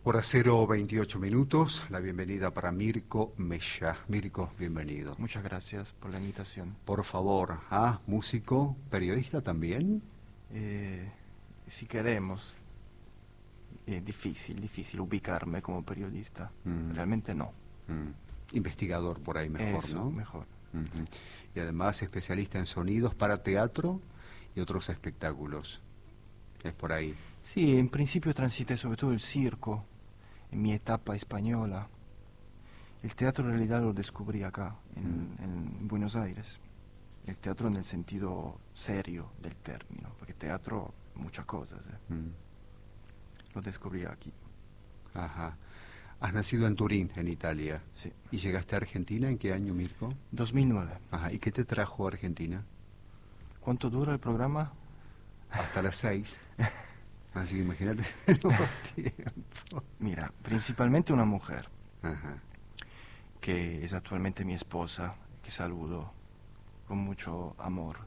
Hora 0:28, la bienvenida para Mirko Mesha. Mirko, bienvenido. Muchas gracias por la invitación. Por favor, músico, periodista también. Si queremos, es difícil ubicarme como periodista. Realmente no. Investigador por ahí mejor, Eso, ¿no? mejor. Y además especialista en sonidos para teatro y otros espectáculos. Es por ahí. Sí, en principio transité sobre todo el circo, en mi etapa española. El teatro en realidad lo descubrí acá, en Buenos Aires. El teatro en el sentido serio del término, porque teatro, muchas cosas. Lo descubrí aquí. Ajá. Has nacido en Turín, en Italia. Sí. ¿Y llegaste a Argentina en qué año, Mirko? 2009. Ajá. ¿Y qué te trajo a Argentina? ¿Cuánto dura el programa? Hasta las 6. Así que imagínate el tiempo. Mira, principalmente una mujer, Ajá. que es actualmente mi esposa, que saludo con mucho amor.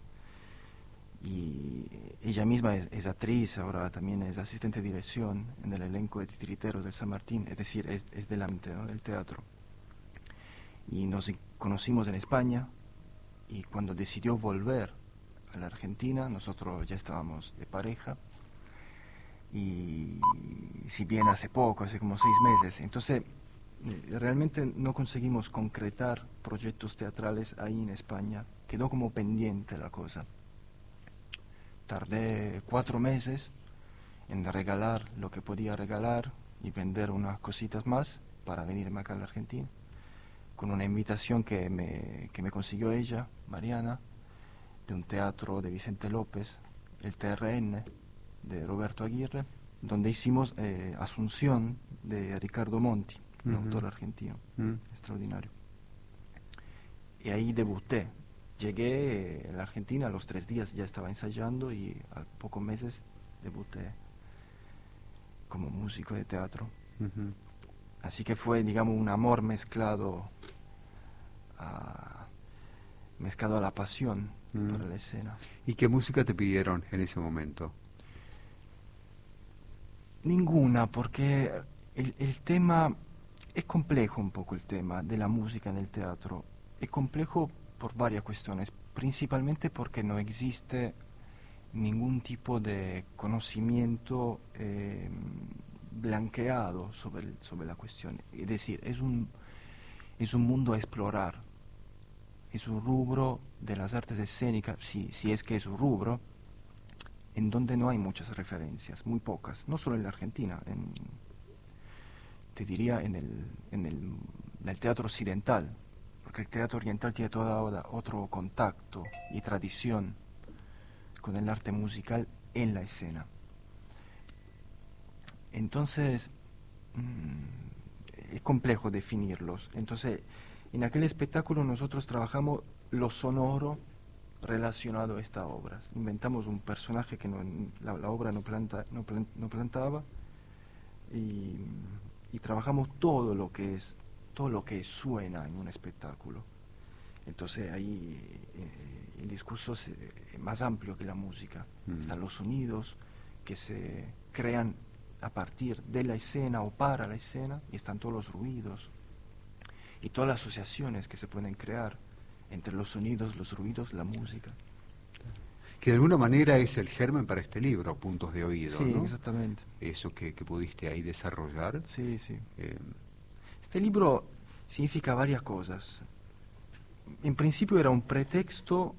Y ella misma es actriz, ahora también es asistente de dirección en el elenco de Titiriteros de San Martín, es decir, es delante, ¿no?, del teatro. Y nos conocimos en España, y cuando decidió volver a la Argentina, nosotros ya estábamos de pareja, y si bien hace poco, hace como 6 meses, entonces realmente no conseguimos concretar proyectos teatrales ahí en España, quedó como pendiente la cosa. Tardé 4 meses en regalar lo que podía regalar y vender unas cositas más para venirme acá a la Argentina, con una invitación que me consiguió ella, Mariana, de un teatro de Vicente López, el TRN, de Roberto Aguirre, donde hicimos Asunción de Ricardo Monti, un autor argentino, extraordinario. Y ahí debuté. Llegué a la Argentina, a los 3 días ya estaba ensayando, y a pocos meses debuté como músico de teatro. Así que fue, digamos, un amor mezclado a la pasión para la escena. ¿Y qué música te pidieron en ese momento? Ninguna, porque el tema es complejo, un poco el tema de la música en el teatro. Es complejo por varias cuestiones, principalmente porque no existe ningún tipo de conocimiento blanqueado sobre la cuestión. Es decir, es un mundo a explorar, es un rubro de las artes escénicas, si es que es un rubro, en donde no hay muchas referencias, muy pocas, no solo en la Argentina, te diría en el teatro occidental, porque el teatro oriental tiene todo otro contacto y tradición con el arte musical en la escena. Entonces, es complejo definirlos. Entonces, en aquel espectáculo nosotros trabajamos lo sonoro relacionado a esta obra. Inventamos un personaje que la obra no plantaba, y trabajamos todo lo que suena en un espectáculo. Entonces ahí el discurso es más amplio que la música. Están los sonidos que se crean a partir de la escena o para la escena, y están todos los ruidos y todas las asociaciones que se pueden crear entre los sonidos, los ruidos, la música. Que de alguna manera es el germen para este libro, Puntos de Oído, Sí, ¿no? exactamente. Eso que pudiste ahí desarrollar. Sí. Este libro significa varias cosas. En principio era un pretexto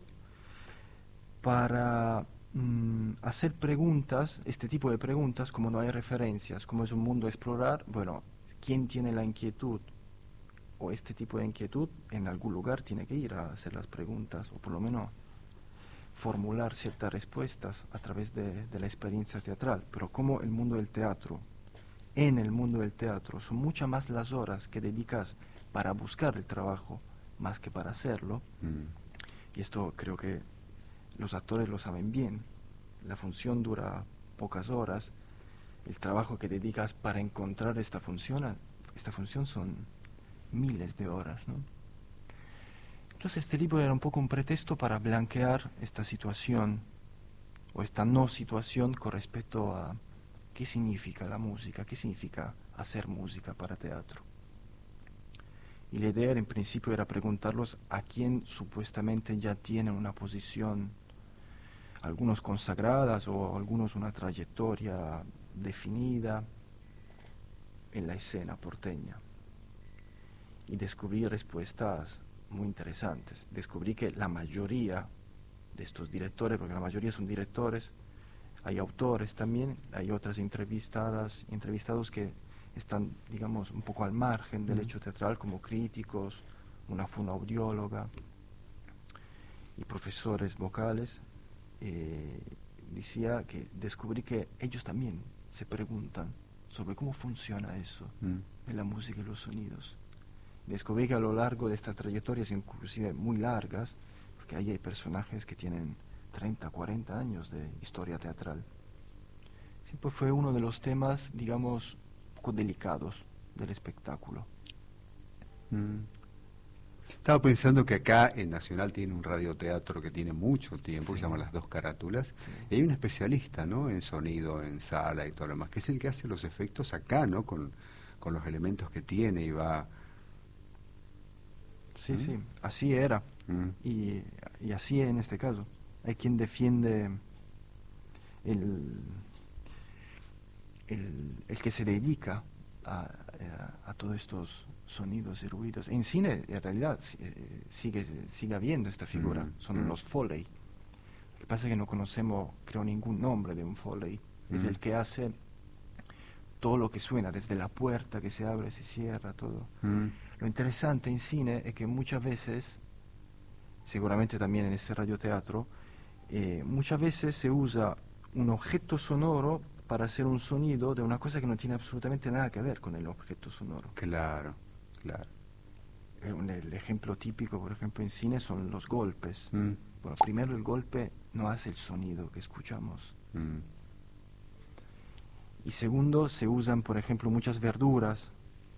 para hacer preguntas, este tipo de preguntas, como no hay referencias, como es un mundo a explorar, bueno, ¿quién tiene la inquietud o este tipo de inquietud? En algún lugar tiene que ir a hacer las preguntas, o por lo menos formular ciertas respuestas a través de la experiencia teatral. Pero como el mundo del teatro, en el mundo del teatro, son muchas más las horas que dedicas para buscar el trabajo, más que para hacerlo, y esto creo que los actores lo saben bien. La función dura pocas horas, el trabajo que dedicas para encontrar esta función son miles de horas, ¿no? Entonces este libro era un poco un pretexto para blanquear esta situación, o esta no situación, con respecto a qué significa la música, qué significa hacer música para teatro. Y la idea en principio era preguntarlos a quien supuestamente ya tienen una posición, algunos consagradas o algunos una trayectoria definida en la escena porteña. Y descubrí respuestas muy interesantes. Descubrí que la mayoría de estos directores, porque la mayoría son directores, hay autores también, hay otras entrevistados que están, digamos, un poco al margen del hecho teatral, como críticos, una fonoaudióloga y profesores vocales. Decía que descubrí que ellos también se preguntan sobre cómo funciona eso de la música y los sonidos. Descubrí que a lo largo de estas trayectorias, inclusive muy largas, porque ahí hay personajes que tienen 30, 40 años de historia teatral, siempre fue uno de los temas, digamos, poco delicados del espectáculo. Estaba pensando que acá en Nacional tiene un radioteatro que tiene mucho tiempo, que se llama Las Dos Carátulas, y hay un especialista, ¿no?, en sonido, en sala y todo lo demás, que es el que hace los efectos acá, ¿no?, con los elementos que tiene y va... Sí, sí, así era. Y así en este caso. Hay quien defiende el que se dedica a todos estos sonidos y ruidos. En cine, en realidad, sigue habiendo esta figura. Son los Foley. Lo que pasa es que no conocemos, creo, ningún nombre de un Foley. Es el que hace todo lo que suena, desde la puerta que se abre, se cierra, todo. Lo interesante en cine es que muchas veces, seguramente también en este radioteatro, muchas veces se usa un objeto sonoro para hacer un sonido de una cosa que no tiene absolutamente nada que ver con el objeto sonoro. Claro, claro. El ejemplo típico, por ejemplo, en cine son los golpes. Bueno, primero el golpe no hace el sonido que escuchamos. Y segundo, se usan, por ejemplo, muchas verduras.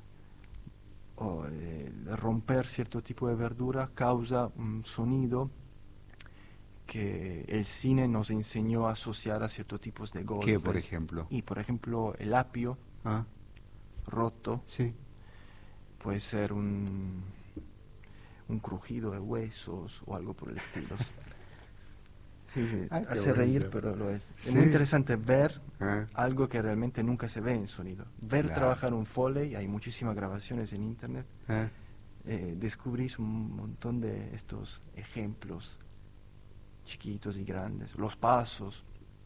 O romper cierto tipo de verdura causa un sonido que el cine nos enseñó a asociar a ciertos tipos de golpes. ¿Qué, por ejemplo? Y, por ejemplo, el apio roto puede ser un crujido de huesos o algo por el estilo. Sí, hace reír, pero lo es. Es muy interesante ver algo que realmente nunca se ve en sonido. Ver trabajar un Foley, hay muchísimas grabaciones en internet. Descubrís un montón de estos ejemplos chiquitos y grandes, los pasos.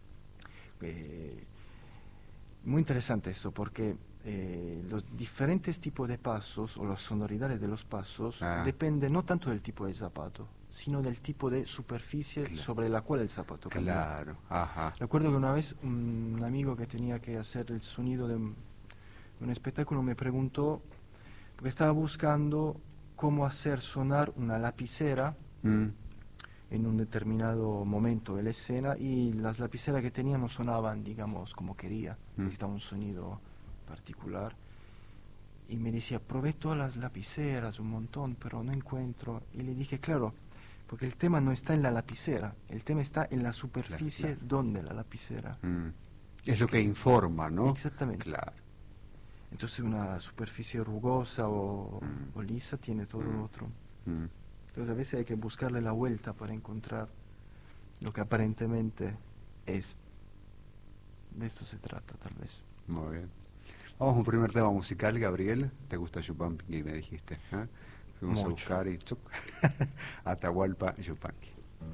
Muy interesante esto, porque los diferentes tipos de pasos o las sonoridades de los pasos dependen no tanto del tipo de zapato, sino del tipo de superficie sobre la cual el zapato camina. Claro, ajá. Recuerdo que una vez un amigo que tenía que hacer el sonido de un espectáculo me preguntó, porque estaba buscando cómo hacer sonar una lapicera en un determinado momento de la escena, y las lapiceras que tenía no sonaban, digamos, como quería. Necesitaba un sonido particular. Y me decía, probé todas las lapiceras, un montón, pero no encuentro. Y le dije, claro, porque el tema no está en la lapicera, el tema está en la superficie donde la lapicera. Es lo que informa, ¿no? Exactamente. Claro. Entonces una superficie rugosa o lisa tiene todo lo otro. Entonces a veces hay que buscarle la vuelta para encontrar lo que aparentemente es. De esto se trata, tal vez. Muy bien. Vamos a un primer tema musical, Gabriel. ¿Te gusta Yupanqui? Me dijiste. Fuimos a buscar y chup, Atahualpa Yupanqui.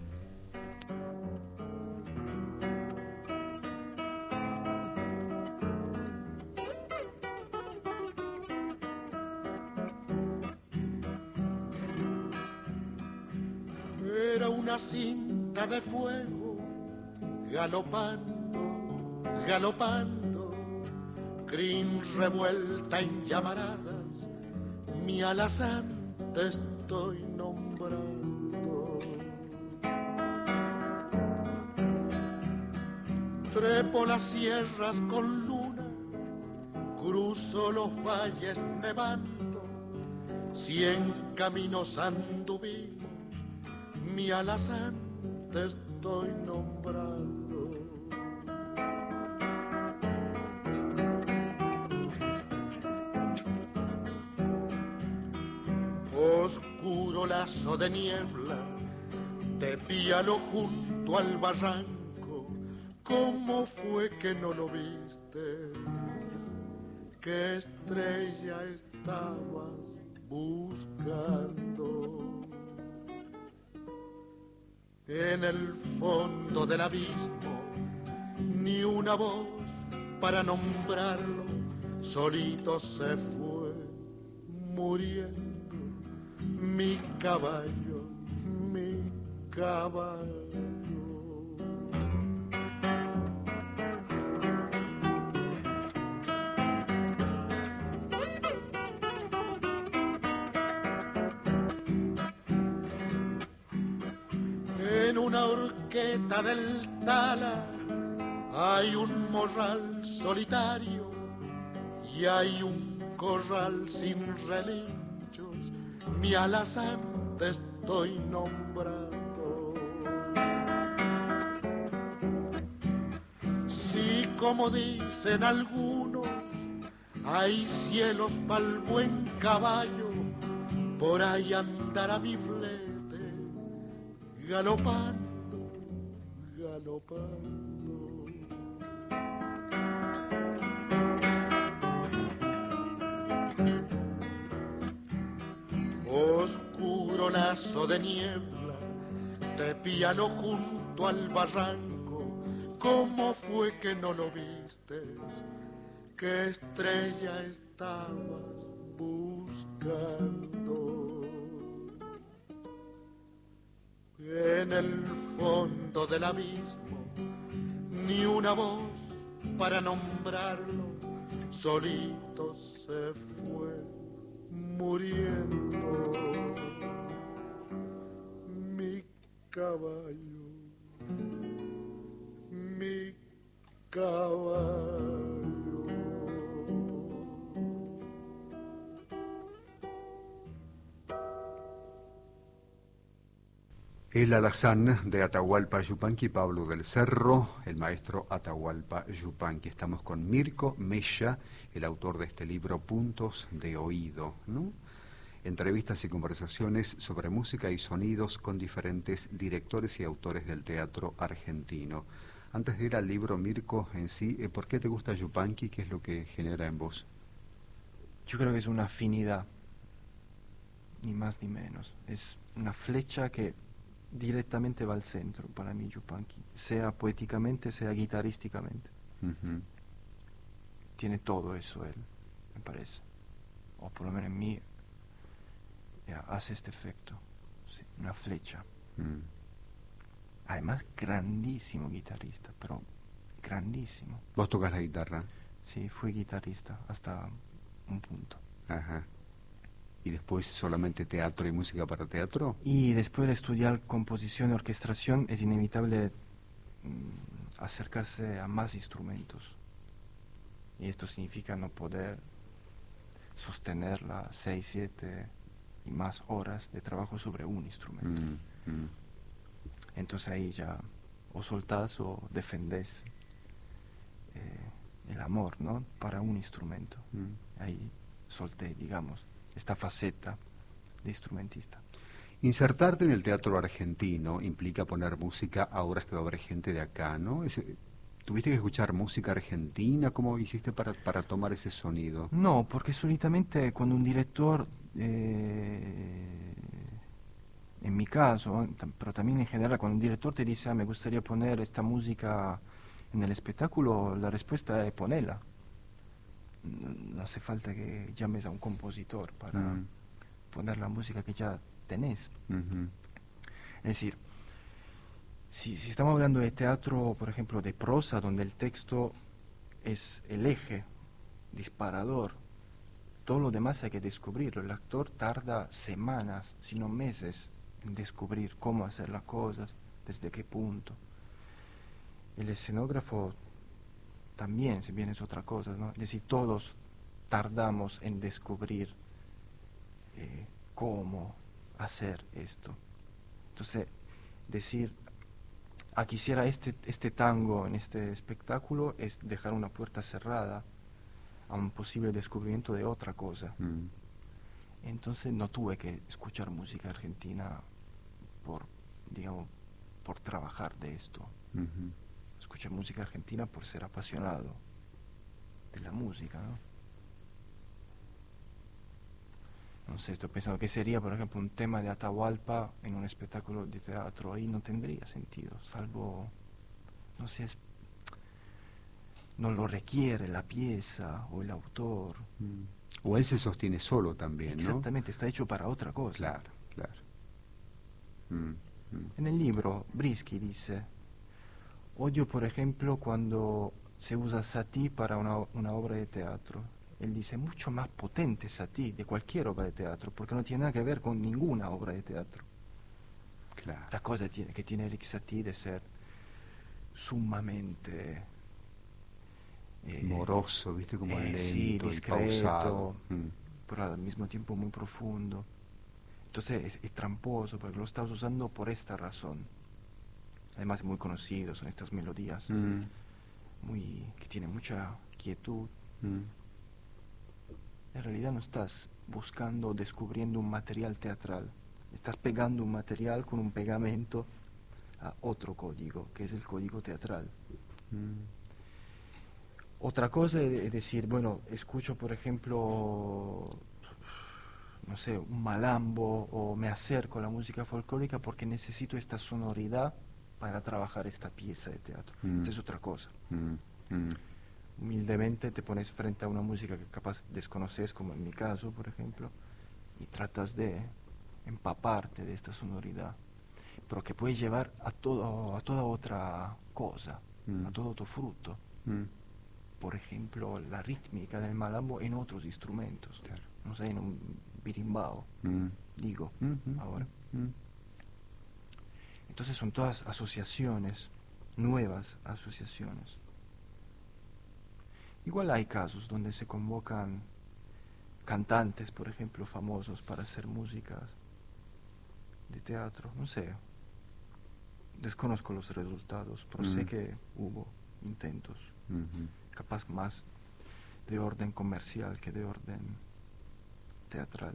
Era una cinta de fuego, galopando, galopando, crin revuelta en llamaradas, mi alazán te estoy nombrando. Trepo las sierras con luna, cruzo los valles nevando, 100 caminos anduvimos, mi alazán te estoy nombrando. Oscuro lazo de niebla, de piano junto al barranco, ¿cómo fue que no lo viste? ¿Qué estrella estabas buscando? En el fondo del abismo, ni una voz para nombrarlo, solito se fue muriendo mi caballo, mi caballo. En una horqueta del Tala hay un morral solitario y hay un corral sin relinchos, mi alazán te estoy nombrando. Si como dicen algunos hay cielos pa'l buen caballo, por ahí andará mi flete galopando, galopando. Oscuro lazo de niebla, de piano junto al barranco, ¿cómo fue que no lo vistes? ¿Qué estrella estabas buscando? En el fondo del abismo, ni una voz para nombrarlo, solito se fue muriendo mi caballo, mi caballo. El alazán de Atahualpa Yupanqui, Pablo del Cerro, el maestro Atahualpa Yupanqui. Estamos con Mirko Mella, el autor de este libro Puntos de Oído, ¿no? Entrevistas y conversaciones sobre música y sonidos con diferentes directores y autores del teatro argentino. Antes de ir al libro, Mirko, en sí, ¿por qué te gusta Yupanqui? ¿Qué es lo que genera en vos? Yo creo que es una afinidad, ni más ni menos. Es una flecha que directamente va al centro para mí, Yupanqui, sea poéticamente, sea guitarrísticamente. Uh-huh. Tiene todo eso él, me parece. O por lo menos en mí hace este efecto. Sí, una flecha. Además, grandísimo guitarrista, pero grandísimo. ¿Vos tocas la guitarra? Sí, fui guitarrista hasta un punto. Ajá. ¿Y después solamente teatro y música para teatro? Y después de estudiar composición y orquestación es inevitable acercarse a más instrumentos. Y esto significa no poder sostener las 6, 7 y más horas de trabajo sobre un instrumento. Entonces ahí ya o soltás o defendés el amor, ¿no? Para un instrumento. Ahí solté, digamos, esta faceta de instrumentista. Insertarte en el teatro argentino implica poner música ahora que va a haber gente de acá, ¿no? ¿Tuviste que escuchar música argentina? ¿Cómo hiciste para tomar ese sonido? No, porque solitamente cuando un director, en mi caso, pero también en general, cuando un director te dice, me gustaría poner esta música en el espectáculo, la respuesta es ponerla. No hace falta que llames a un compositor para poner la música que ya tenés. Es decir, si estamos hablando de teatro, por ejemplo, de prosa, donde el texto es el eje disparador, todo lo demás hay que descubrirlo. El actor tarda semanas, si no meses, en descubrir cómo hacer las cosas, desde qué punto. El escenógrafo también, si bien es otra cosa, ¿no? Es decir, todos tardamos en descubrir cómo hacer esto. Entonces, decir, quisiera este tango en este espectáculo es dejar una puerta cerrada a un posible descubrimiento de otra cosa. Entonces no tuve que escuchar música argentina por, digamos, por trabajar de esto. Ujú. Escuché música argentina por ser apasionado de la música, ¿no? No sé, estoy pensando que sería, por ejemplo, un tema de Atahualpa en un espectáculo de teatro. Ahí no tendría sentido, salvo, no sé, no lo requiere la pieza o el autor. Mm. O él se sostiene solo también, ¿no? Exactamente, está hecho para otra cosa. Claro, claro. Mm, mm. En el libro, Brisky dice, odio, por ejemplo, cuando se usa Satie para una obra de teatro. Él dice, mucho más potente Satie de cualquier obra de teatro, porque no tiene nada que ver con ninguna obra de teatro. Claro. La cosa que tiene Eric Satie de ser sumamente... Moroso, ¿viste? Como sí, lento y discreto, pausado. pero al mismo tiempo muy profundo. Entonces es tramposo, porque lo estás usando por esta razón. Además es muy conocido, son estas melodías Mm, que tienen mucha quietud. mm. En realidad no estás buscando o descubriendo un material teatral, estás pegando un material con un pegamento a otro código, que es el código teatral. Mm. Otra cosa es decir, bueno, escucho por ejemplo, no sé, un malambo o me acerco a la música folclórica porque necesito esta sonoridad para trabajar esta pieza de teatro. Esa es otra cosa. Mm, mm. Humildemente te pones frente a una música que capaz desconoces, como en mi caso, por ejemplo, y tratas de empaparte de esta sonoridad, pero que puede llevar a toda otra cosa, a todo otro fruto. Mm. Por ejemplo, la rítmica del malambo en otros instrumentos, Claro. no sé, en un birimbao, Mm. digo, Mm, ahora. mm. Entonces son todas asociaciones, nuevas asociaciones. Igual hay casos donde se convocan cantantes, por ejemplo, famosos para hacer músicas de teatro, no sé, desconozco los resultados, pero sé que hubo intentos, Mhm. capaz más de orden comercial que de orden teatral.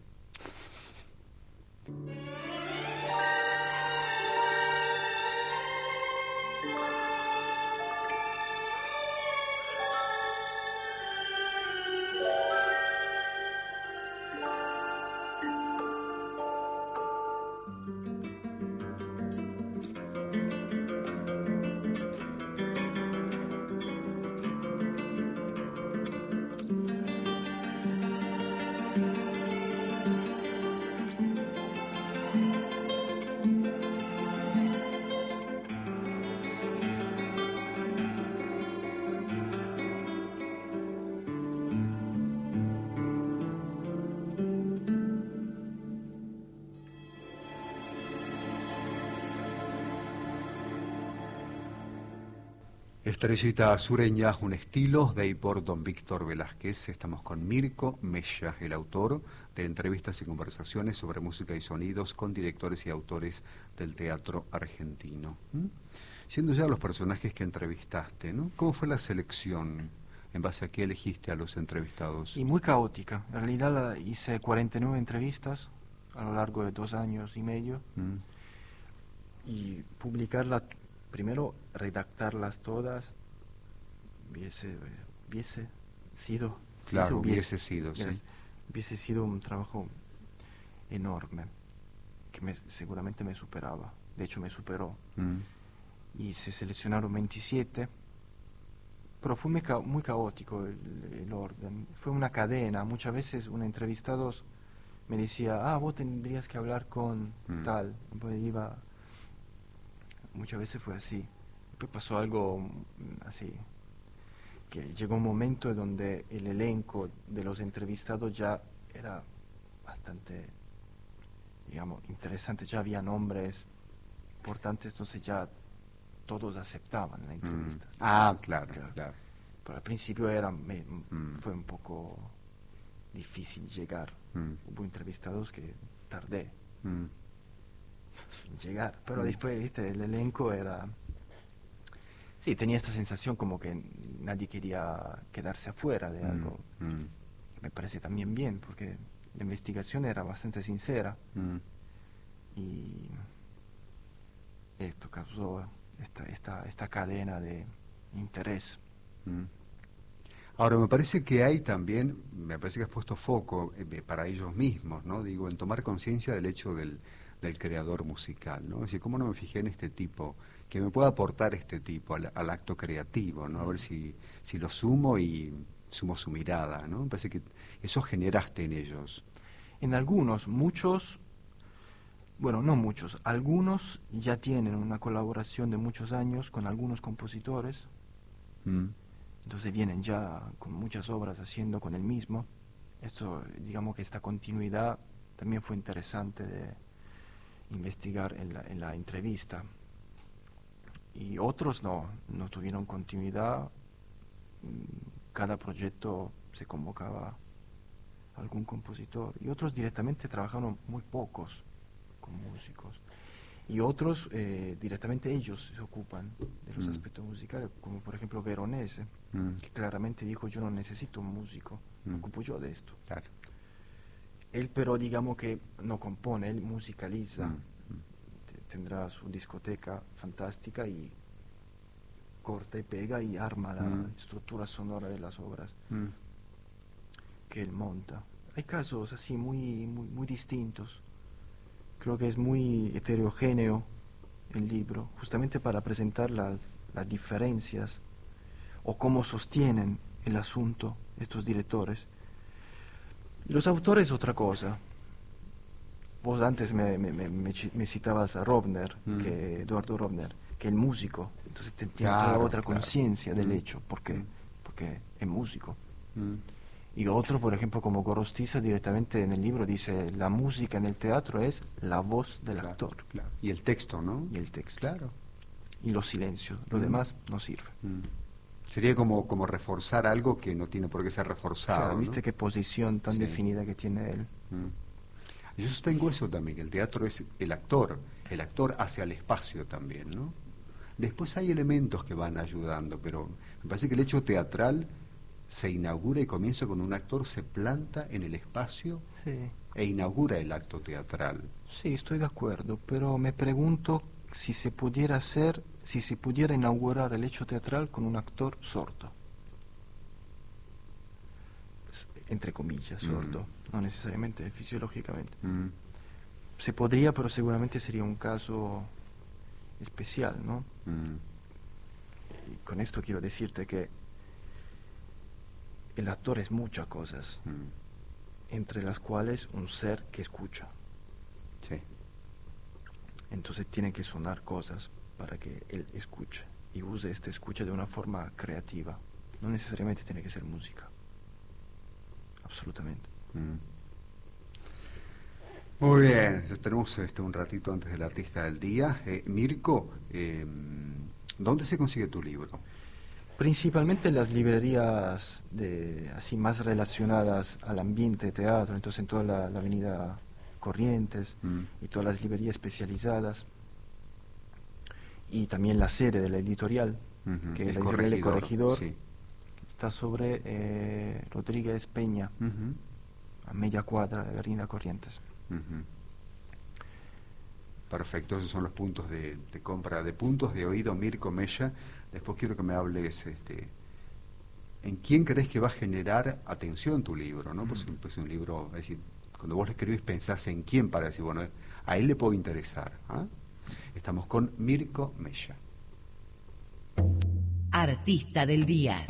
Estrellita sureña, un estilo, de y por don Víctor Velázquez. Estamos con Mirko Mella, el autor de entrevistas y conversaciones sobre música y sonidos con directores y autores del teatro argentino. Siendo ya los personajes que entrevistaste, ¿no? ¿Cómo fue la selección? ¿En base a qué elegiste a los entrevistados? Y muy caótica. En realidad hice 49 entrevistas a lo largo de 2 años y medio. Y publicarla, primero redactarlas todas, hubiese sido... Claro, hubiese sido, sí. Hubiese sido un trabajo enorme, que seguramente me superaba. De hecho, me superó. Y se seleccionaron 27, pero fue muy caótico el orden. Fue una cadena. Muchas veces un entrevistado me decía, vos tendrías que hablar con tal. Pues iba... Muchas veces fue así. Después pasó algo así, que llegó un momento en donde el elenco de los entrevistados ya era bastante, digamos, interesante. Ya había nombres importantes, entonces ya todos aceptaban la entrevista. Claro. Pero al principio fue un poco difícil llegar. Hubo entrevistados que tardé en llegar, pero después, viste, el elenco era... Sí, tenía esta sensación como que nadie quería quedarse afuera de algo. Me parece también bien, porque la investigación era bastante sincera y esto causó esta cadena de interés. Ahora, me parece que hay también, me parece que has puesto foco para ellos mismos, ¿no? Digo, en tomar conciencia del hecho del creador musical, ¿no? Es decir, ¿cómo no me fijé en este tipo? Que me pueda aportar este tipo al acto creativo, ¿no? A ver si lo sumo y sumo su mirada, ¿no? Me parece que eso generaste en ellos. En algunos, muchos, bueno, no muchos, algunos ya tienen una colaboración de muchos años con algunos compositores. Entonces vienen ya con muchas obras haciendo con el mismo. Esto, digamos que esta continuidad también fue interesante de investigar en la entrevista. Y otros no tuvieron continuidad. Cada proyecto se convocaba a algún compositor. Y otros directamente trabajaron muy pocos con músicos. Y otros directamente ellos se ocupan de los aspectos musicales, como por ejemplo Veronese, que claramente dijo: yo no necesito un músico, me ocupo yo de esto. Claro. Él, pero digamos que no compone, él musicaliza, tendrá su discoteca fantástica y corta y pega y arma la estructura sonora de las obras que él monta. Hay casos así muy distintos. Creo que es muy heterogéneo el libro, justamente para presentar las diferencias o cómo sostienen el asunto estos directores. Y los autores, otra cosa. Vos antes me citabas a Rovner, Eduardo Rovner, que el músico, entonces tiene toda otra conciencia del hecho. ¿Por qué? Porque es músico. Y otro, por ejemplo, como Gorostiza, directamente en el libro dice: la música en el teatro es la voz del actor. Claro. Y el texto, ¿no? Y el texto. Claro. Y los silencios. Lo demás no sirve. Sería como reforzar algo que no tiene por qué ser reforzado. Claro, ¿viste ¿no? qué posición tan definida que tiene él? Yo sostengo eso también, que el teatro es el actor hacia el espacio también, ¿no? Después hay elementos que van ayudando, pero me parece que el hecho teatral se inaugura y comienza cuando un actor se planta en el espacio e inaugura el acto teatral. Sí, estoy de acuerdo, pero me pregunto si se pudiera inaugurar el hecho teatral con un actor sordo. Entre comillas, sordo, no necesariamente fisiológicamente. Se podría, pero seguramente sería un caso especial, ¿no? Y con esto quiero decirte que el actor es muchas cosas, entre las cuales un ser que escucha. Sí. Entonces tiene que sonar cosas para que él escuche y use esta escucha de una forma creativa. No necesariamente tiene que ser música. Absolutamente. Muy bien, ya tenemos un ratito antes del artista del día. Mirko, ¿dónde se consigue tu libro? Principalmente en las librerías así más relacionadas al ambiente de teatro, entonces en toda la avenida Corrientes y todas las librerías especializadas, y también la sede de la editorial, que es la editorial de Corregidor, sí. está sobre Rodríguez Peña, a media cuadra de Avenida Corrientes. Perfecto, esos son los puntos de compra de puntos de oído Mirko Mella. Después quiero que me hables en quién crees que va a generar atención tu libro, ¿no? Pues un libro, es decir, cuando vos lo escribís pensás en quién para decir, bueno, a él le puede interesar. Estamos con Mirko Mella. Artista del día.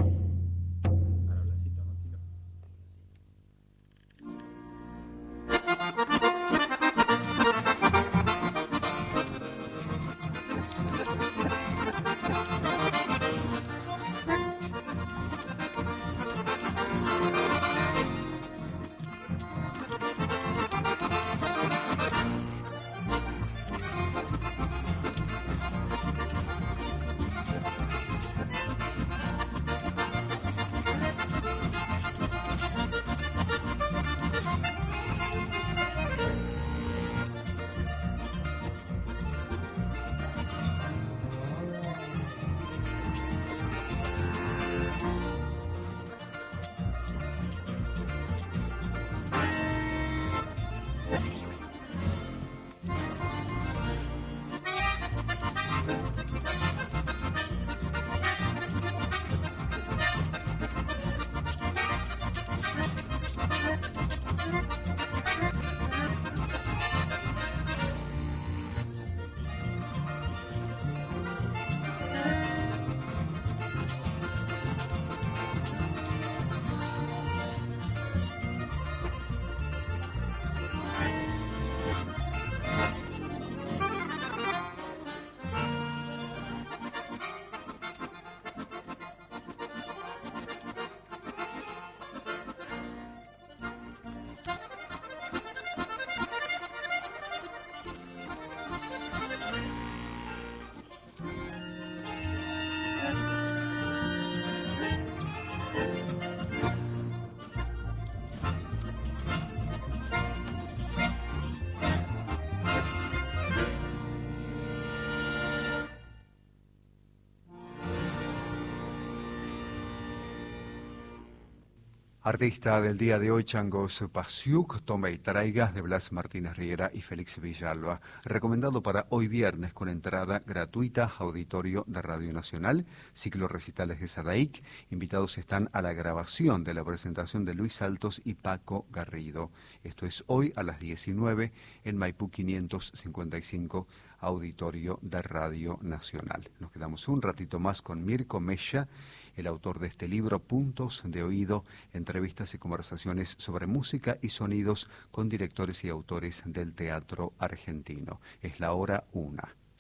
Artista del día de hoy, Changos Pasiuk, Tome y Traigas, de Blas Martínez Riera y Félix Villalba. Recomendado para hoy viernes con entrada gratuita, auditorio de Radio Nacional, ciclo recitales de Sadaic. Invitados están a la grabación de la presentación de Luis Altos y Paco Garrido. Esto es hoy a las 19 en Maipú 555, auditorio de Radio Nacional. Nos quedamos un ratito más con Mirko Mella, el autor de este libro, Puntos de Oído, entrevistas y conversaciones sobre música y sonidos con directores y autores del teatro argentino. Es la hora 1.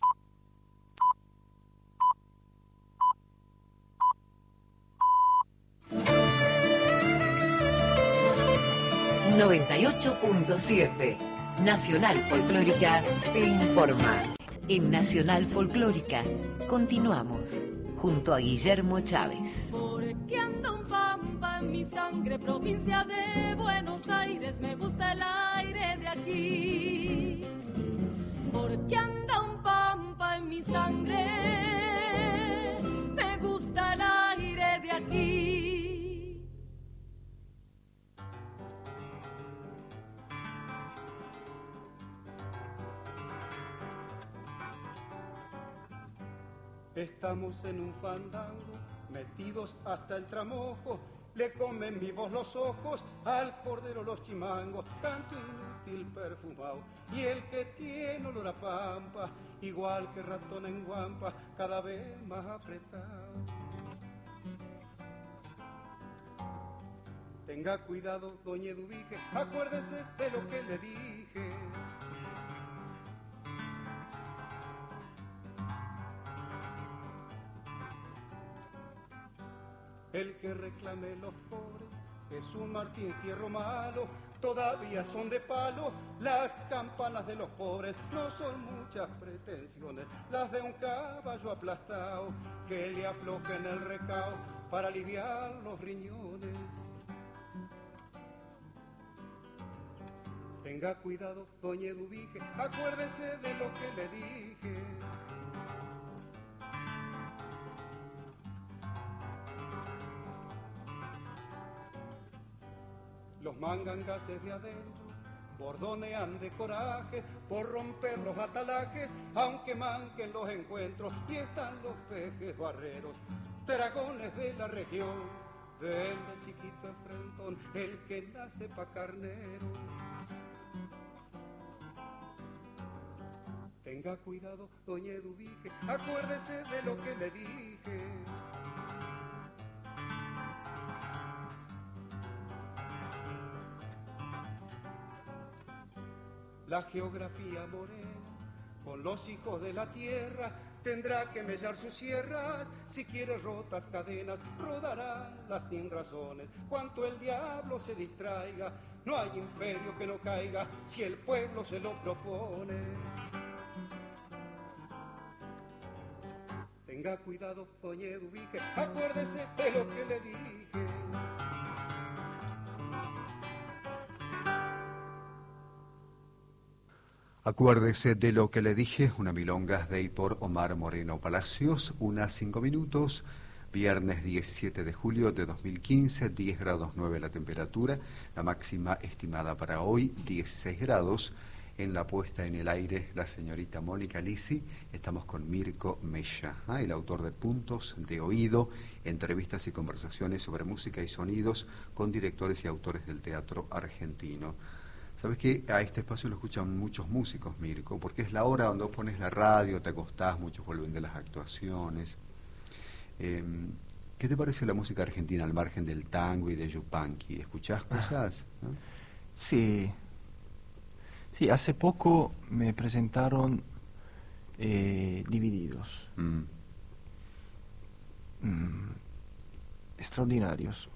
...98.7... Nacional Folclórica te informa. En Nacional Folclórica continuamos junto a Guillermo Chávez. Porque anda un pampa en mi sangre, provincia de Buenos Aires, me gusta el aire de aquí. Porque anda un pampa en mi sangre, me gusta el aire de aquí. Estamos en un fandango, metidos hasta el tramojo, le comen vivos los ojos al cordero los chimangos, tanto inútil perfumado, y el que tiene olor a pampa, igual que ratón en guampa, cada vez más apretado. Tenga cuidado, doña Eduvige, acuérdese de lo que le dije. El que reclame los pobres es un Martín Fierro malo, todavía son de palo las campanas de los pobres, no son muchas pretensiones, las de un caballo aplastado que le aflojen el recao para aliviar los riñones. Tenga cuidado, doña Eduvige, acuérdese de lo que le dije. Los mangangases de adentro bordonean de coraje por romper los atalajes, aunque manquen los encuentros, y están los pejes barreros, dragones de la región, del de chiquito enfrentón, el que nace pa' carnero. Tenga cuidado, doña Eduvige, acuérdese de lo que le dije. La geografía morena, con los hijos de la tierra, tendrá que mellar sus sierras. Si quiere rotas cadenas, rodarán las sin razones. Cuanto el diablo se distraiga, no hay imperio que no caiga si el pueblo se lo propone. Tenga cuidado, doña Eduvige, acuérdese de lo que le dije. Acuérdese de lo que le dije, una milonga de y por Omar Moreno Palacios, unas 5 minutos, viernes 17 de julio de 2015, 10 grados 9 la temperatura, la máxima estimada para hoy, 16 grados. En la puesta en el aire, la señorita Mónica Lisi. Estamos con Mirko Mella, el autor de Puntos de Oído, entrevistas y conversaciones sobre música y sonidos con directores y autores del teatro argentino. ¿Sabes qué? A este espacio lo escuchan muchos músicos, Mirko, porque es la hora donde vos pones la radio, te acostás, muchos vuelven de las actuaciones. ¿Qué te parece la música argentina al margen del tango y de Yupanqui? ¿Escuchás cosas? ¿No? Sí, hace poco me presentaron Divididos. Extraordinarios.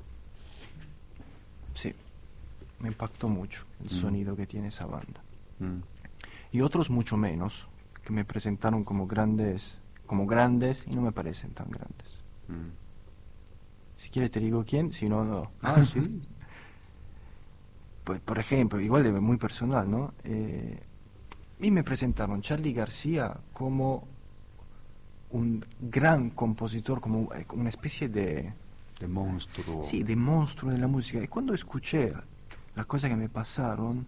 Sí, me impactó mucho el sonido que tiene esa banda. Y otros mucho menos, que me presentaron como grandes y no me parecen tan grandes. Si quieres te digo quién, si no, no. Ah, sí. Pues, por ejemplo, igual es muy personal, ¿no? Y me presentaron Charly García como un gran compositor, como una especie de De monstruo. Sí, de monstruo de la música. Y cuando escuché las cosas que me pasaron,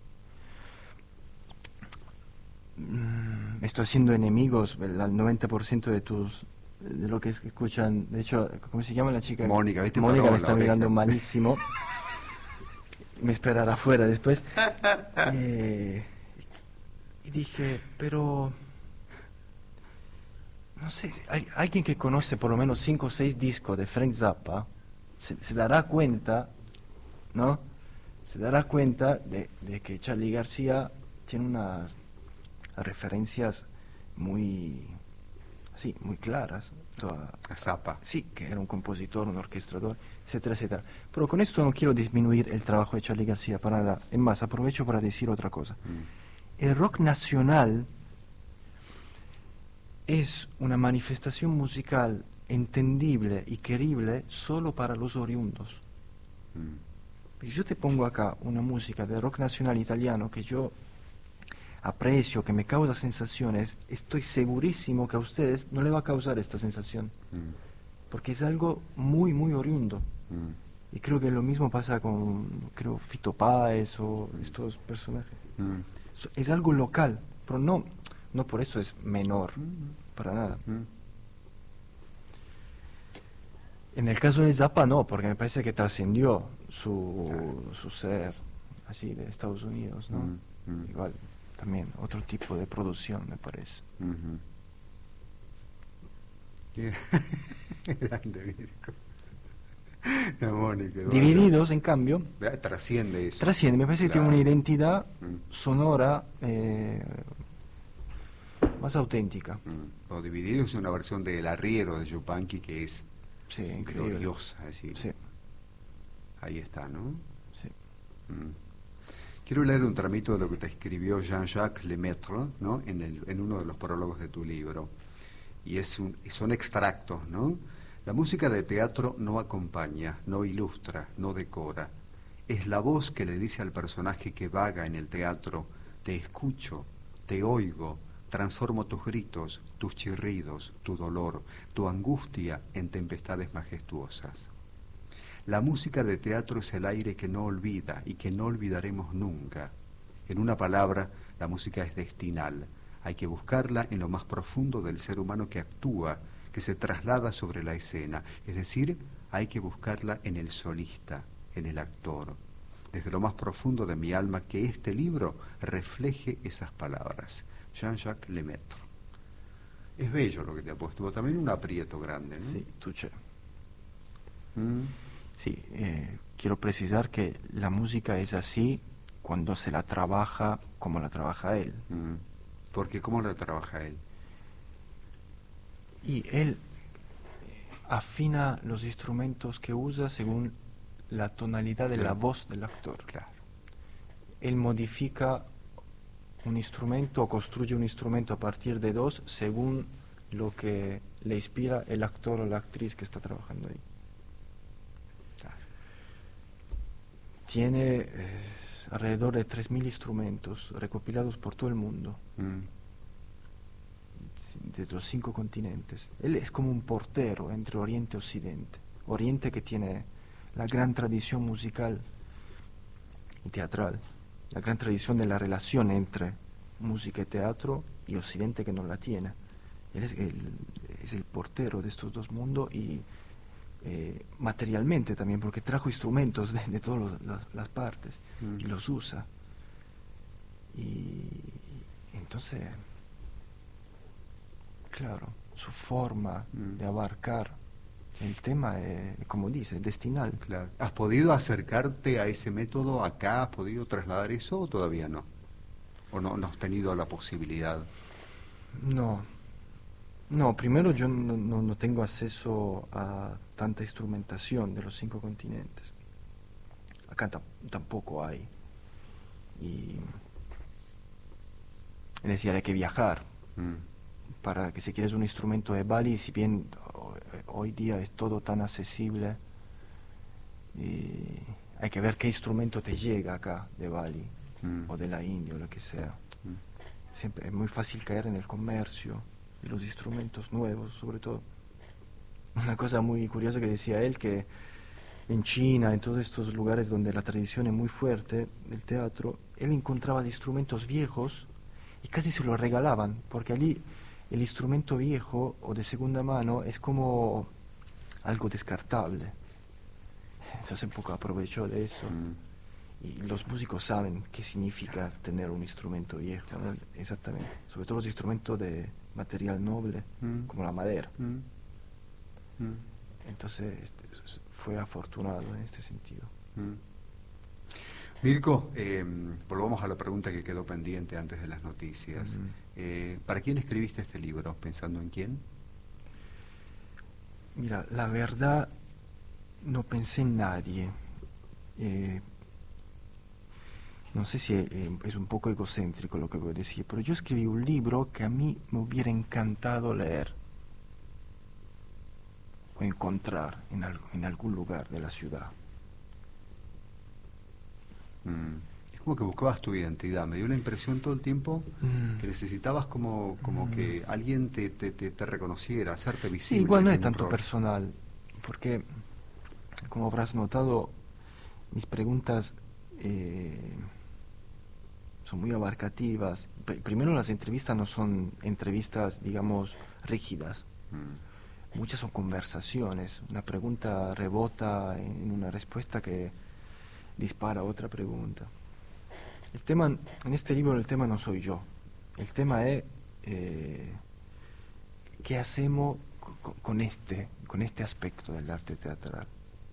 estoy haciendo enemigos al 90% de lo que escuchan. De hecho, ¿cómo se llama la chica? Mónica, ¿viste? Mónica me está Parola, mirando oreja. malísimo. Me esperará afuera después. Y dije, pero no sé, alguien que conoce por lo menos 5 o 6 discos de Frank Zappa se dará cuenta, ¿no? Se dará cuenta de que Charly García tiene unas referencias muy claras. A Zappa. Sí, que era un compositor, un orquestador, etcétera, etcétera. Pero con esto no quiero disminuir el trabajo de Charly García para nada. Es más, aprovecho para decir otra cosa. El rock nacional es una manifestación musical entendible y querible solo para los oriundos. Si yo te pongo acá una música de rock nacional italiano que yo aprecio, que me causa sensaciones, estoy segurísimo que a ustedes no le va a causar esta sensación, porque es algo muy, muy oriundo. Y creo que lo mismo pasa con, Fito Páez o estos personajes. Es algo local, pero no por eso es menor, para nada. En el caso de Zappa no, porque me parece que trascendió su ser así de Estados Unidos, ¿no? Igual, también otro tipo de producción, me parece. Grande, Mirko. La Mónica, Divididos, en cambio, trasciende eso. trasciende, me parece que tiene una identidad sonora más auténtica. Los Divididos es una versión de El Arriero de Yupanqui que es Sí, increíble. gloriosa, es decir. Sí, Ahí está, ¿no? sí. Quiero leer un tramito de lo que te escribió Jean-Jacques Lemaitre, ¿no? En uno de los prólogos de tu libro. Y son extractos, ¿no? La música de teatro no acompaña, no ilustra, no decora. Es la voz que le dice al personaje que vaga en el teatro: te escucho, te oigo, transformo tus gritos, tus chirridos, tu dolor, tu angustia en tempestades majestuosas. La música de teatro es el aire que no olvida y que no olvidaremos nunca. En una palabra, la música es destinal. Hay que buscarla en lo más profundo del ser humano que actúa, que se traslada sobre la escena. Es decir, hay que buscarla en el solista, en el actor. Desde lo más profundo de mi alma, que este libro refleje esas palabras. Jean-Jacques Lemaitre. Es bello lo que te ha puesto, pero también un aprieto grande, ¿no? Sí, touché. Sí, quiero precisar que la música es así cuando se la trabaja como la trabaja él. Porque ¿cómo la trabaja él? Y él afina los instrumentos que usa según la tonalidad de la voz del actor. Claro. Él modifica un instrumento o construye un instrumento a partir de dos según lo que le inspira el actor o la actriz que está trabajando ahí. Claro. Tiene alrededor de 3.000 instrumentos recopilados por todo el mundo, desde los 5 continentes. Él es como un portero entre Oriente y Occidente. Oriente que tiene la gran tradición musical y teatral, la gran tradición de la relación entre música y teatro, y Occidente que no la tiene. Él es el portero de estos dos mundos y materialmente también, porque trajo instrumentos de todas las partes y los usa. Y entonces, claro, su forma de abarcar el tema, como dice, destinal. Claro. ¿Has podido acercarte a ese método acá? ¿Has podido trasladar eso o todavía no? ¿O no has tenido la posibilidad? No, primero yo no tengo acceso a tanta instrumentación de los 5 continentes. Acá tampoco hay. Y es decir, hay que viajar. Para que si quieres un instrumento de Bali, si bien hoy día es todo tan accesible, y hay que ver qué instrumento te llega acá de Bali o de la India o lo que sea. Siempre es muy fácil caer en el comercio de los instrumentos nuevos, sobre todo. una cosa muy curiosa que decía él, que en China, en todos estos lugares donde la tradición es muy fuerte del teatro, él encontraba instrumentos viejos y casi se los regalaban, porque allí el instrumento viejo o de segunda mano es como algo descartable. Entonces un poco aprovechó de eso. Y los músicos saben qué significa tener un instrumento viejo, ¿no? Exactamente. Sobre todo los instrumentos de material noble, como la madera. Entonces fue afortunado en este sentido. Mirko, volvamos a la pregunta que quedó pendiente antes de las noticias. ¿Para quién escribiste este libro? ¿Pensando en quién? Mira, la verdad no pensé en nadie. No sé si es un poco egocéntrico lo que voy a decir, pero yo escribí un libro que a mí me hubiera encantado leer o encontrar en algún lugar de la ciudad. Es como que buscabas tu identidad. Me dio la impresión todo el tiempo que necesitabas como que alguien te reconociera, hacerte visible. Sí, igual no es como un tanto rol. personal, porque como habrás notado, mis preguntas son muy abarcativas. Primero, las entrevistas no son entrevistas, digamos, rígidas. Muchas son conversaciones. Una pregunta rebota en una respuesta que dispara otra pregunta. El tema, en este libro el tema no soy yo. El tema es qué hacemos con este aspecto del arte teatral.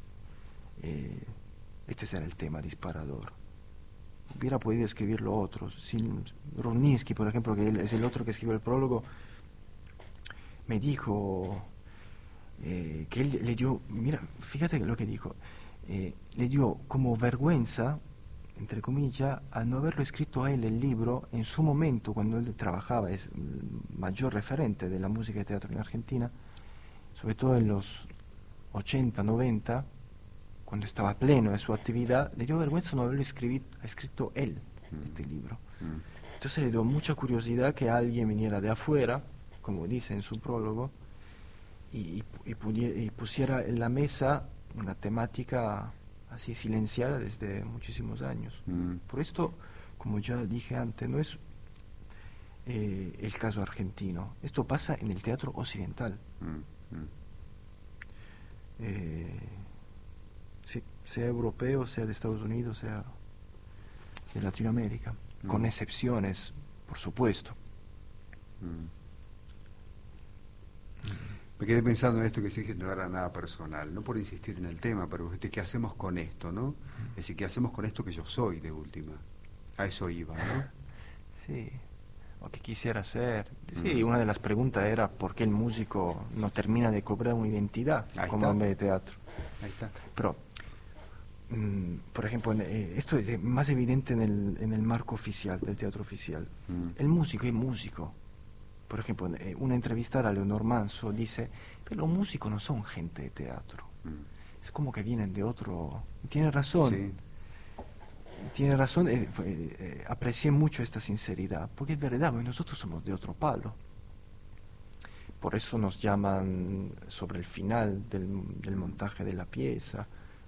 Este será el tema disparador. Hubiera podido escribirlo otros. Rudninsky, por ejemplo, que él es el otro que escribió el prólogo, me dijo que él le dio, mira, fíjate lo que dijo, le dio como vergüenza, entre comillas, a no haberlo escrito a él el libro en su momento, cuando él trabajaba, es el mayor referente de la música de teatro en Argentina, sobre todo en los 80, 90, cuando estaba pleno de su actividad, le dio vergüenza no haberlo escrito él, este libro. Entonces le dio mucha curiosidad que alguien viniera de afuera, como dice en su prólogo, y pusiera en la mesa una temática así silenciada desde muchísimos años. Por esto, como ya dije antes, no es el caso argentino. Esto pasa en el teatro occidental. Sí, sea europeo, sea de Estados Unidos, sea de Latinoamérica, con excepciones, por supuesto. Me quedé pensando en esto que sí que no era nada personal, no por insistir en el tema, pero ¿qué hacemos con esto, no? Es decir, ¿qué hacemos con esto que yo soy de última? A eso iba, ¿no? Sí, o que quisiera hacer. Sí, una de las preguntas era ¿por qué el músico no termina de cobrar una identidad Ahí como está. hombre de teatro? Ahí está. Pero, por ejemplo, esto es más evidente en el marco oficial, del teatro oficial. El músico es músico. Por ejemplo, una entrevistada a Leonor Manso dice, pero los músicos no son gente de teatro. Es como que vienen de otro... Tiene razón. Sí. Tiene razón, aprecié mucho esta sinceridad, porque es verdad, nosotros somos de otro palo. Por eso nos llaman sobre el final del montaje de la pieza.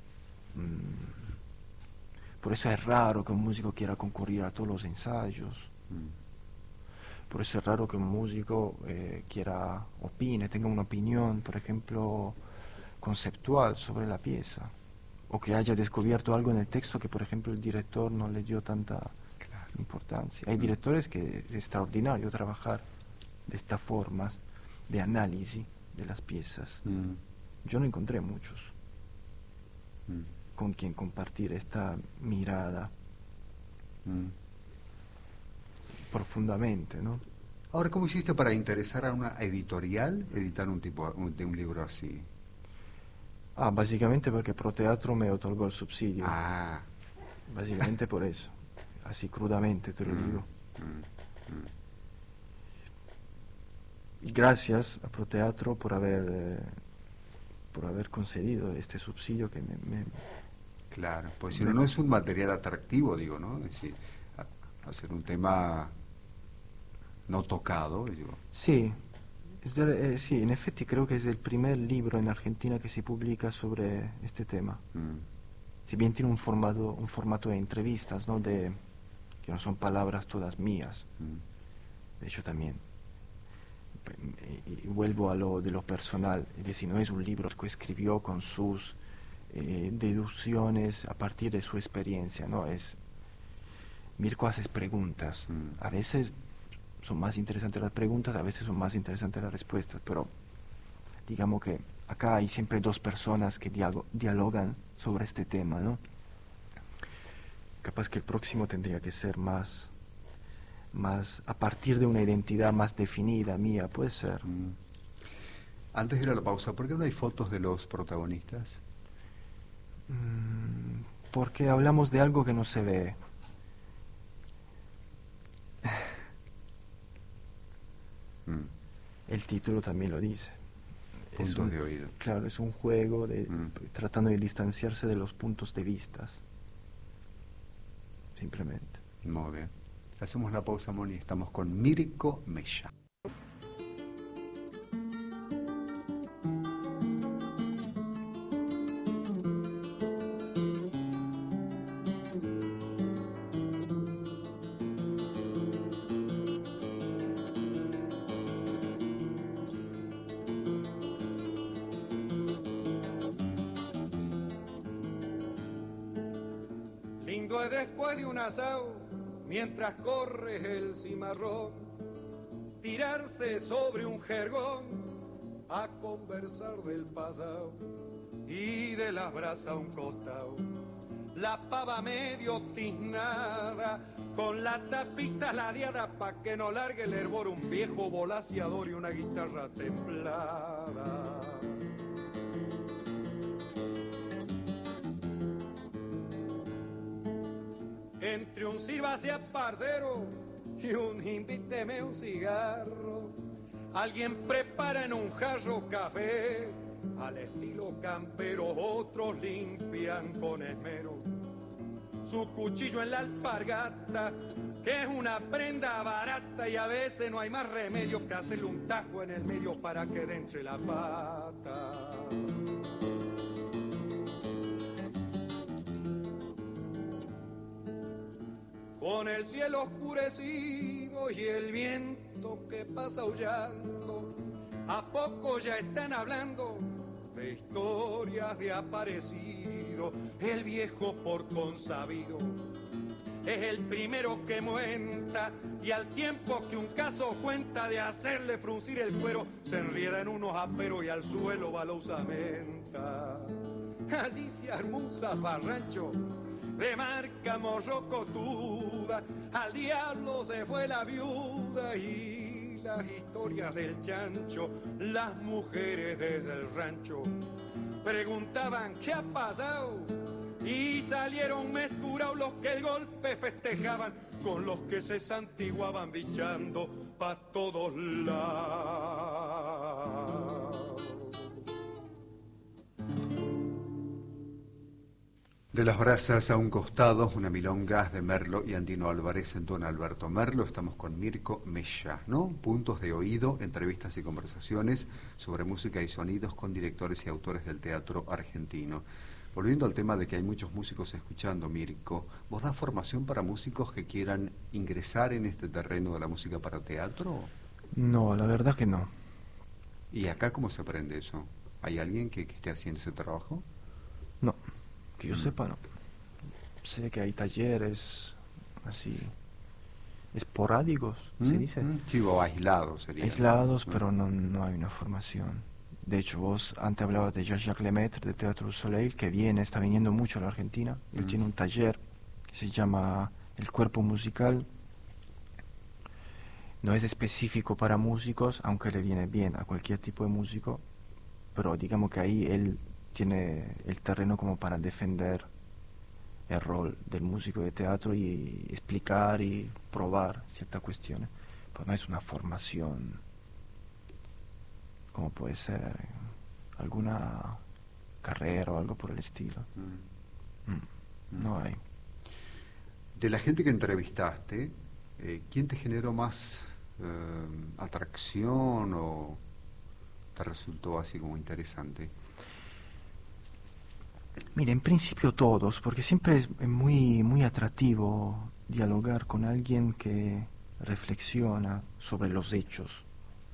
Por eso es raro que un músico quiera concurrir a todos los ensayos. Por eso es raro que un músico tenga una opinión, por ejemplo, conceptual sobre la pieza. O que haya descubierto algo en el texto que, por ejemplo, el director no le dio tanta importancia. Hay directores que es extraordinario trabajar de estas formas de análisis de las piezas. Yo no encontré muchos con quien compartir esta mirada profundamente, ¿no? Ahora, ¿cómo hiciste para interesar a una editorial editar de un libro así? Básicamente porque Proteatro me otorgó el subsidio. Básicamente por eso. Así crudamente te lo digo. Y gracias a Proteatro por haber concedido este subsidio que me... Claro, pues si no es un material atractivo, digo, ¿no? Es decir, hacer un tema no tocado, digo. Sí, Sí, en efecto creo que es el primer libro en Argentina que se publica sobre este tema. Si bien tiene un formato de entrevistas, ¿no? Que no son palabras todas mías. De hecho también y vuelvo a lo de lo personal, es decir, no es un libro que escribió con sus deducciones a partir de su experiencia, ¿no? Mirko hace preguntas, a veces son más interesantes las preguntas, a veces son más interesantes las respuestas, pero digamos que acá hay siempre dos personas que dialogan sobre este tema, ¿no? Capaz que el próximo tendría que ser más a partir de una identidad más definida mía, puede ser. Antes de ir a la pausa, ¿por qué no hay fotos de los protagonistas? Porque hablamos de algo que no se ve. El título también lo dice. Puntos de oído. Claro, es un juego tratando de distanciarse de los puntos de vista. Simplemente. Muy bien. Hacemos la pausa, Moni. Estamos con Mirko Mella. Lindo es después de un asado, mientras corre el cimarrón, tirarse sobre un jergón a conversar del pasado y de las brasas a un costado. La pava medio tiznada, con la tapita ladeada pa' que no largue el hervor, un viejo volaseador y una guitarra templada. Entre un sírvase a parcero y un invíteme un cigarro, alguien prepara en un jarro café al estilo campero, otros limpian con esmero su cuchillo en la alpargata, que es una prenda barata y a veces no hay más remedio que hacerle un tajo en el medio para que dé entre la pata. Con el cielo oscurecido y el viento que pasa aullando, a poco ya están hablando de historias de aparecido. El viejo por consabido es el primero que muenta, y al tiempo que un caso cuenta de hacerle fruncir el cuero, se enrieda en unos aperos y al suelo va la usamenta. Allí se armó un zafarrancho de marca morrocotuda, al diablo se fue la viuda y las historias del chancho. Las mujeres desde el rancho preguntaban qué ha pasado y salieron mesturados los que el golpe festejaban con los que se santiguaban bichando pa' todos lados. De las brasas a un costado, una milonga de Merlo y Andino Álvarez en Don Alberto Merlo. Estamos con Mirko Mella, ¿no? Puntos de oído, entrevistas y conversaciones sobre música y sonidos con directores y autores del teatro argentino. Volviendo al tema de que hay muchos músicos escuchando, Mirko, ¿vos das formación para músicos que quieran ingresar en este terreno de la música para teatro? No, la verdad que no. ¿Y acá cómo se aprende eso? ¿Hay alguien que esté haciendo ese trabajo? No. Que yo sepa, no. Sé que hay talleres así esporádicos, ¿se dice? Sí, o aislados sería. Aislados, pero no hay una formación. De hecho, vos antes hablabas de Jacques Lemaitre, de Teatro Soleil, que está viniendo mucho a la Argentina. Él tiene un taller que se llama El Cuerpo Musical. No es específico para músicos, aunque le viene bien a cualquier tipo de músico, pero digamos que ahí él tiene el terreno como para defender el rol del músico de teatro y explicar y probar ciertas cuestiones, pero no es una formación como puede ser alguna carrera o algo por el estilo. No hay. De la gente que entrevistaste, ¿quién te generó más atracción o te resultó así como interesante? Mira, en principio todos, porque siempre es muy atractivo dialogar con alguien que reflexiona sobre los hechos,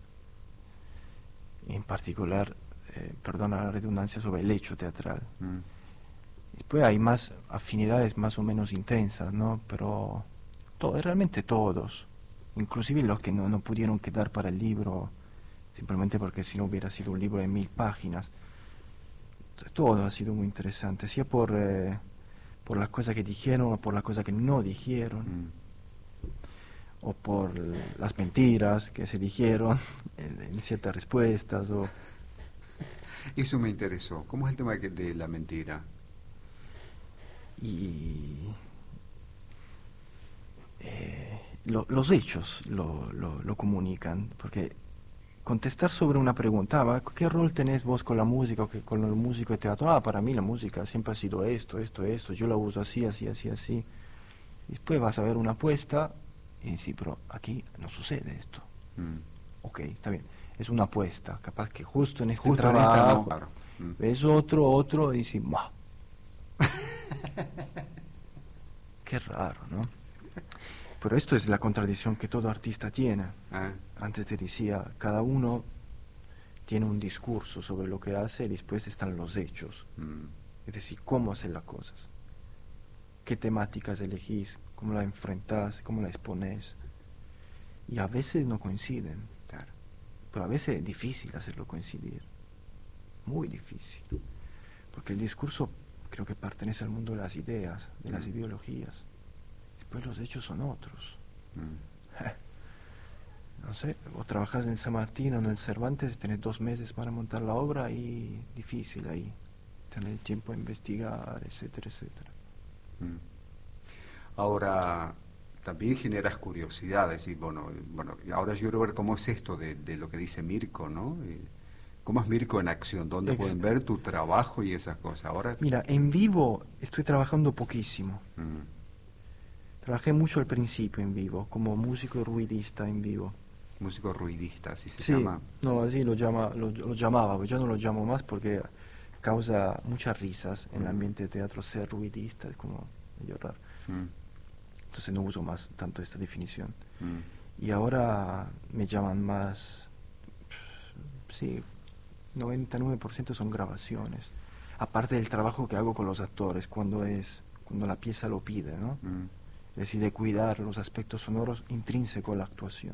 en particular, perdona la redundancia, sobre el hecho teatral. Después hay más afinidades más o menos intensas, ¿no? Pero realmente todos, inclusive los que no pudieron quedar para el libro, simplemente porque si no hubiera sido un libro de 1000 páginas. Todo ha sido muy interesante, sea por las cosas que dijeron o por las cosas que no dijeron, o por las mentiras que se dijeron en ciertas respuestas. Eso me interesó. ¿Cómo es el tema de la mentira? Y los hechos lo comunican, porque contestar sobre una pregunta, ¿qué rol tenés vos con la música o con el músico de teatro? Para mí la música siempre ha sido esto, yo la uso así. Después vas a ver una apuesta y decís, pero aquí no sucede esto. Ok, está bien, es una apuesta, capaz que justo en este trabajo claro. ves otro y dices, ¡buah! Qué raro, ¿no? Pero esto es la contradicción que todo artista tiene. Antes te decía, cada uno tiene un discurso sobre lo que hace y después están los hechos. Es decir, cómo hacer las cosas, qué temáticas elegís, cómo la enfrentás, cómo la exponés. Y a veces no coinciden, claro. Pero a veces es difícil hacerlo coincidir, muy difícil. Porque el discurso creo que pertenece al mundo de las ideas, de las ideologías. Después los hechos son otros. No sé, vos trabajás en San Martín o en el Cervantes, tenés 2 meses para montar la obra y difícil ahí. Tener tiempo a investigar, etcétera, etcétera. Ahora, también generas curiosidad, decir, bueno, ahora yo quiero ver cómo es esto de lo que dice Mirko, ¿no? ¿Cómo es Mirko en acción? ¿Dónde pueden ver tu trabajo y esas cosas? Ahora, mira, en vivo estoy trabajando poquísimo. Trabajé mucho al principio en vivo, como músico ruidista en vivo. Músico ruidista, así se sí, llama. No, así lo llamaba, ya no lo llamo más porque causa muchas risas en el ambiente de teatro ser ruidista, es como medio raro. Entonces no uso más tanto esta definición. Y ahora me llaman más, sí, 99% son grabaciones. Aparte del trabajo que hago con los actores, cuando la pieza lo pide, ¿no? Es decir, de cuidar los aspectos sonoros intrínsecos a la actuación.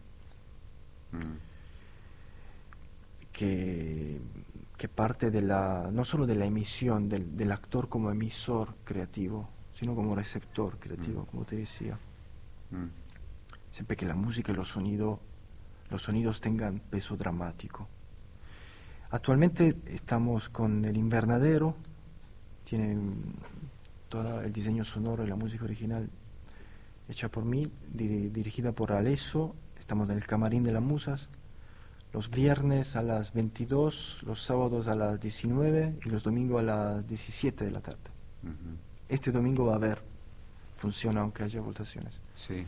Que parte no solo de la emisión del actor como emisor creativo, sino como receptor creativo, como te decía. Siempre que la música y los sonidos tengan peso dramático. Actualmente estamos con El Invernadero, tiene todo el diseño sonoro y la música original hecha por mí, dirigida por Alesso. Estamos en el Camarín de las Musas, los viernes a las 22, los sábados a las 19 y los domingos a las 17 de la tarde. Este domingo va a haber función aunque haya votaciones. Sí.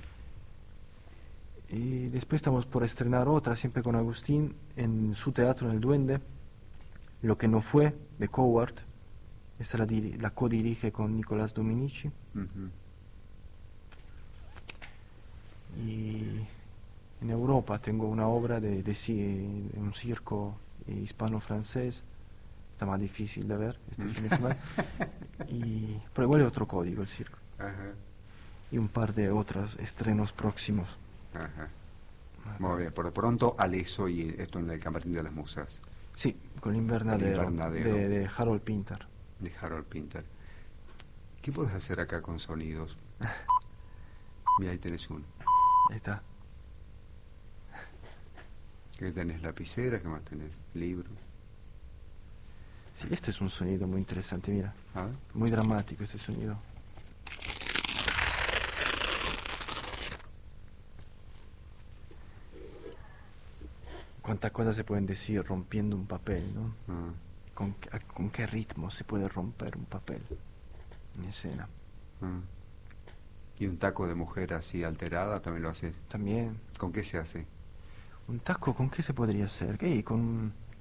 Y después estamos por estrenar otra, siempre con Agustín, en su teatro, en El Duende, Lo que no fue, de Coward. Esta la codirige con Nicolás Dominici. Y en Europa tengo una obra de un circo hispano-francés. Está más difícil de ver este fin de semana. Pero igual es otro código el circo. Y un par de otros estrenos próximos. Muy bien, por lo pronto Alesso y esto en el Camarín de las Musas. Sí, con El Invernadero, de Harold Pinter. De Harold Pinter. ¿Qué puedes hacer acá con sonidos? Mira, ahí tenés uno. Ahí está. ¿Qué tenés? ¿Lapicera? ¿Qué más tenés? ¿Libro? Sí, este es un sonido muy interesante, mira. ¿Ah? Muy dramático este sonido. Cuántas cosas se pueden decir rompiendo un papel, ¿no? ¿Con qué ritmo se puede romper un papel en escena? ¿Y un taco de mujer así alterada también lo haces? También. ¿Con qué se hace? ¿Un taco con qué se podría hacer? ¿Qué? Con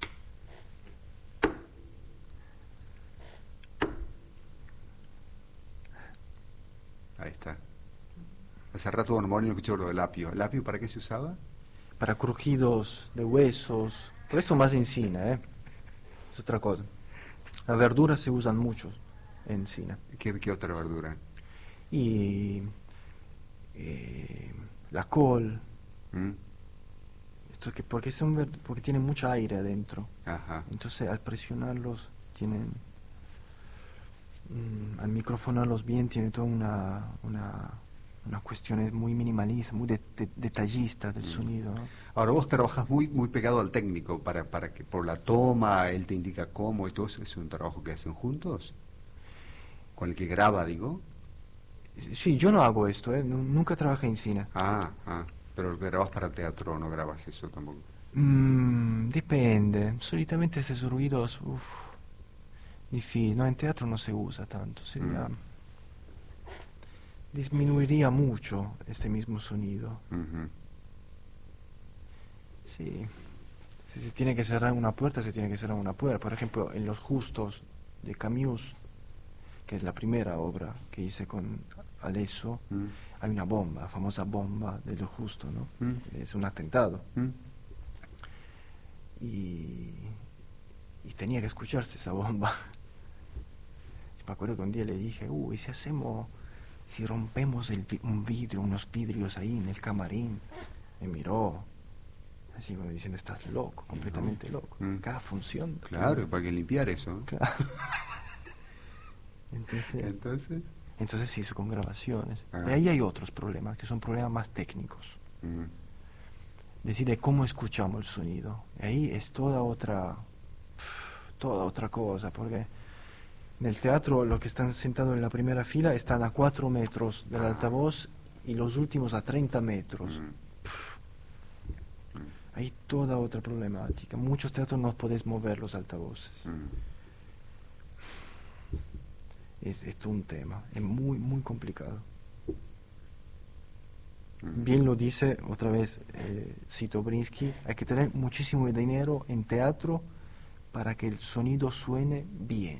Ahí está. Hace rato Don Molino escuchó lo del apio. ¿El apio para qué se usaba? Para crujidos de huesos. Por esto más encina, es otra cosa. Las verduras se usan mucho en encina. ¿Qué otra verdura? Y la col. ¿Mm? Esto que porque porque tienen mucha aire adentro. Ajá. Entonces al presionarlos tienen, al microfonarlos bien, tiene toda una cuestión muy minimalista, muy detallista del sonido, ¿no? Ahora vos trabajas muy pegado al técnico para que por la toma él te indica cómo y todo eso. ¿Es un trabajo que hacen juntos? ¿Con el que graba, digo? Sí, yo no hago esto, nunca trabajé en cine. Pero grabas para teatro, no grabas eso tampoco. Depende, solitamente esos ruidos, difícil, no, en teatro no se usa tanto, sería, disminuiría mucho este mismo sonido. Sí, si se tiene que cerrar una puerta, se tiene que cerrar una puerta. Por ejemplo, en Los Justos de Camus, que es la primera obra que hice con Alesso, hay una bomba, la famosa bomba de Lo Justo, ¿no? Es un atentado. Y tenía que escucharse esa bomba. Me acuerdo que un día le dije, ¿y si rompemos unos vidrios ahí en el camarín? Me miró, así como diciendo, estás loco, completamente loco. Cada función. Claro, para que limpiar eso. Claro. Entonces se hizo con grabaciones. Y ahí hay otros problemas, que son problemas más técnicos. Decide cómo escuchamos el sonido. Y ahí es toda otra cosa, porque en el teatro los que están sentados en la primera fila están a 4 metros del altavoz y los últimos a 30 metros. Hay toda otra problemática. Muchos teatros no podés mover los altavoces. Es todo un tema, es muy, muy complicado. Bien lo dice otra vez Cito Brinsky, hay que tener muchísimo dinero en teatro para que el sonido suene bien.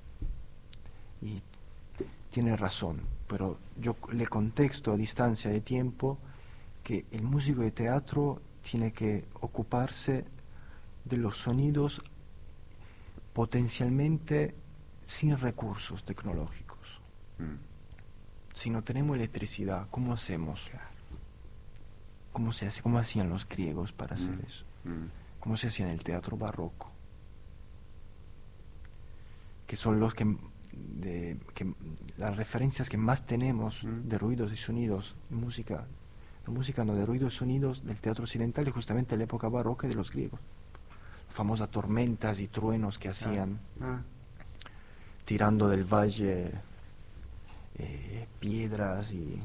Y tiene razón, pero yo le contexto a distancia de tiempo que el músico de teatro tiene que ocuparse de los sonidos potencialmente sin recursos tecnológicos. Si no tenemos electricidad, ¿cómo hacemos? ¿Cómo se hace? ¿Cómo hacían los griegos para hacer eso? ¿Cómo se hacía en el teatro barroco? Que son los que las referencias que más tenemos de ruidos y sonidos, música no, de ruidos y sonidos del teatro occidental, es justamente la época barroca de los griegos. Famosas tormentas y truenos que hacían. Tirando del valle piedras y...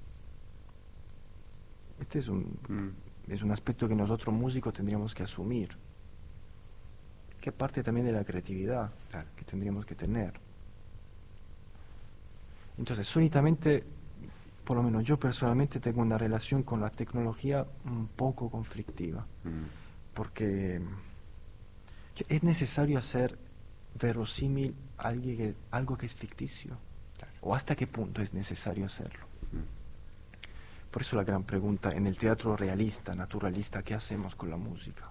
Este es un aspecto que nosotros músicos tendríamos que asumir, que parte también de la creatividad que tendríamos que tener. Entonces, solitamente, por lo menos yo personalmente tengo una relación con la tecnología un poco conflictiva, porque es necesario hacer verosímil algo que es ficticio, o hasta qué punto es necesario hacerlo. Por eso la gran pregunta en el teatro realista, naturalista, ¿qué hacemos con la música?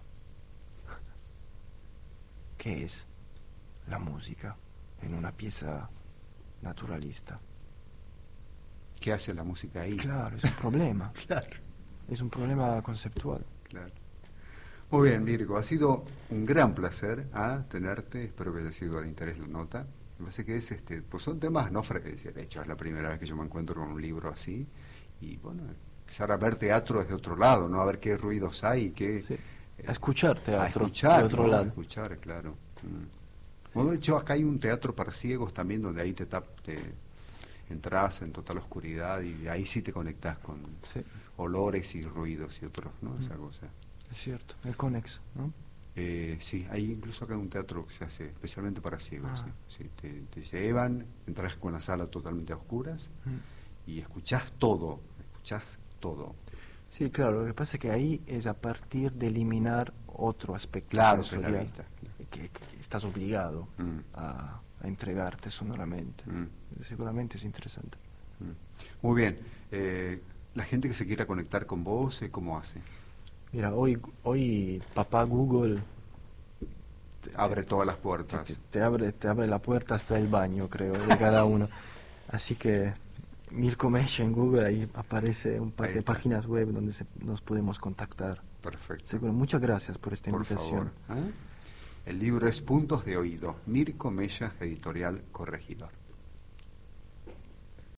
¿Qué es la música en una pieza naturalista? ¿Qué hace la música ahí? Claro, es un problema. Claro. Es un problema conceptual. Claro. Muy bien, Mirko, ha sido un gran placer tenerte, espero que haya sido de interés la nota. Me parece que es pues son temas no frecuentes, de hecho es la primera vez que yo me encuentro con un libro así, y bueno, empezar a ver teatro desde otro lado, ¿no? A ver qué ruidos hay, a escuchar teatro de otro lado. A escuchar, claro. Bueno, de hecho acá hay un teatro para ciegos también, donde ahí te entras en total oscuridad y de ahí sí te conectás con olores y ruidos y otros, ¿no? Esa cosa. Es cierto, el Conex, ¿no? Sí, hay incluso acá un teatro que se hace especialmente para ciegos. ¿Sí? Te llevan, entras con la sala totalmente a oscuras y escuchás todo. Sí, claro, lo que pasa es que ahí es a partir de eliminar otro aspecto sensorial, que estás obligado a entregarte sonoramente. Seguramente es interesante. Muy bien. La gente que se quiera conectar con vos, ¿cómo hace? Mira, hoy papá Google Abre todas las puertas. te abre la puerta hasta el baño, creo, de cada uno. Así que Mirko Mella en Google, ahí aparece un par Ahí de está. páginas web donde nos podemos contactar. Perfecto. Seguro, muchas gracias por esta Por invitación. favor. El libro es Puntos de Oído. Mirko Mella, editorial Corregidor.